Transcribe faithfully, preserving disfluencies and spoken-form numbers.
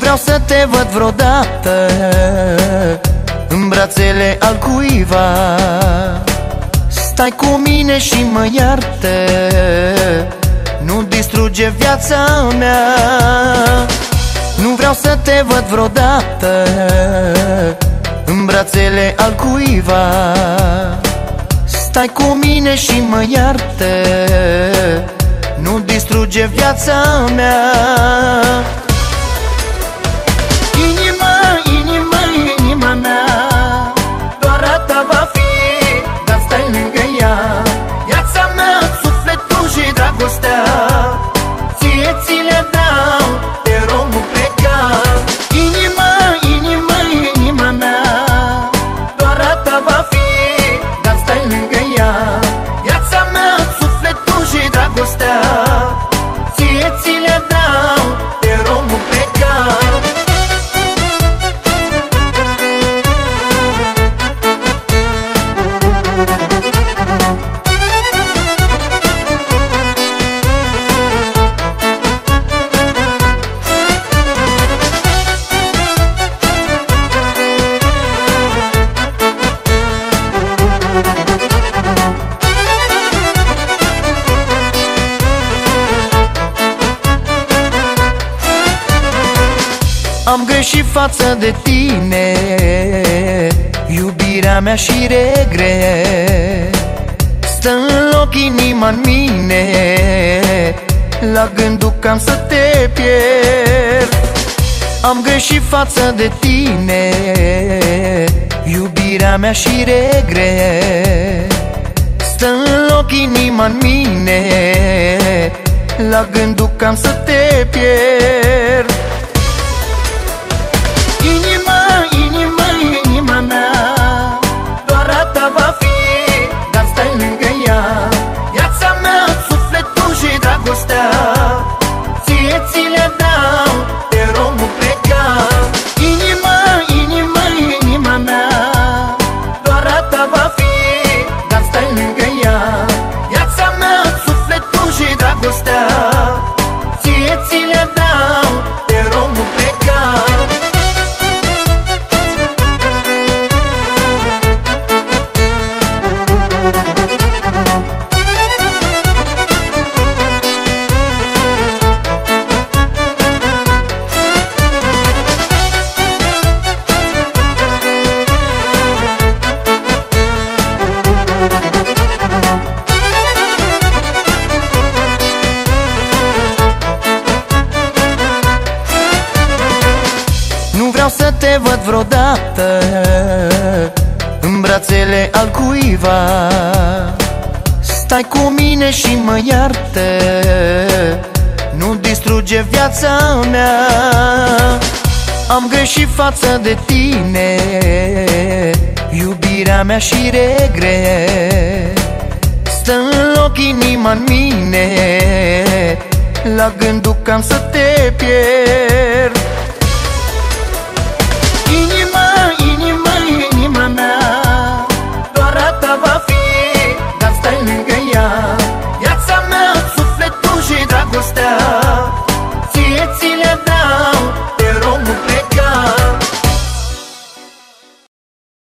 vreau să te văd vreodată în brațele al cuiva. Stai cu mine și mă iartă, nu distruge viața mea. Nu vreau să te văd vreodată în brațele al cuiva. Stai cu mine și mă iartă, nu distruge viața mea. Inima, inima, inima mea, doar a ta va fi, dar stai lângă ea. Viața mea, sufletul și dragostea, ție ți le dau, te rog nu pleca. Inima, inima, inima mea, doar a ta va fi, dar stai lângă ea. Viața mea, sufletul și dragostea, ție ți le dau, te rog nu pleca. Am greșit față de tine, iubirea mea și regret. Stă în loc inima-n mine, la gândul că am să te pierd. Am greșit față de tine, iubirea mea și regret. Stă în loc inima-n mine, la gândul că am să te pierd. Inima, inima, inima mea, doar a ta va fi, dar stai lângă ea. Viața mea, sufletul și dragostea, ție ți le dau, te rog nu pleca. Inima, inima, inima mea, doar a ta va fi, dar stai lângă ea. Viața mea, sufletul și dragostea, ție ți le dau, te rog nu pleca. Nu vreau să te văd vreodată în brațele al cuiva. Stai cu mine și mă iartă, nu distruge viața mea. Am greșit față de tine, iubirea mea și regret. Stă în loc inima-n mine, la gândul că am să te pierd. Inima, inima, inima mea, doar a ta va fi, dar stai lângă ea. Viața mea, sufletul și dragostea, ție ți le dau,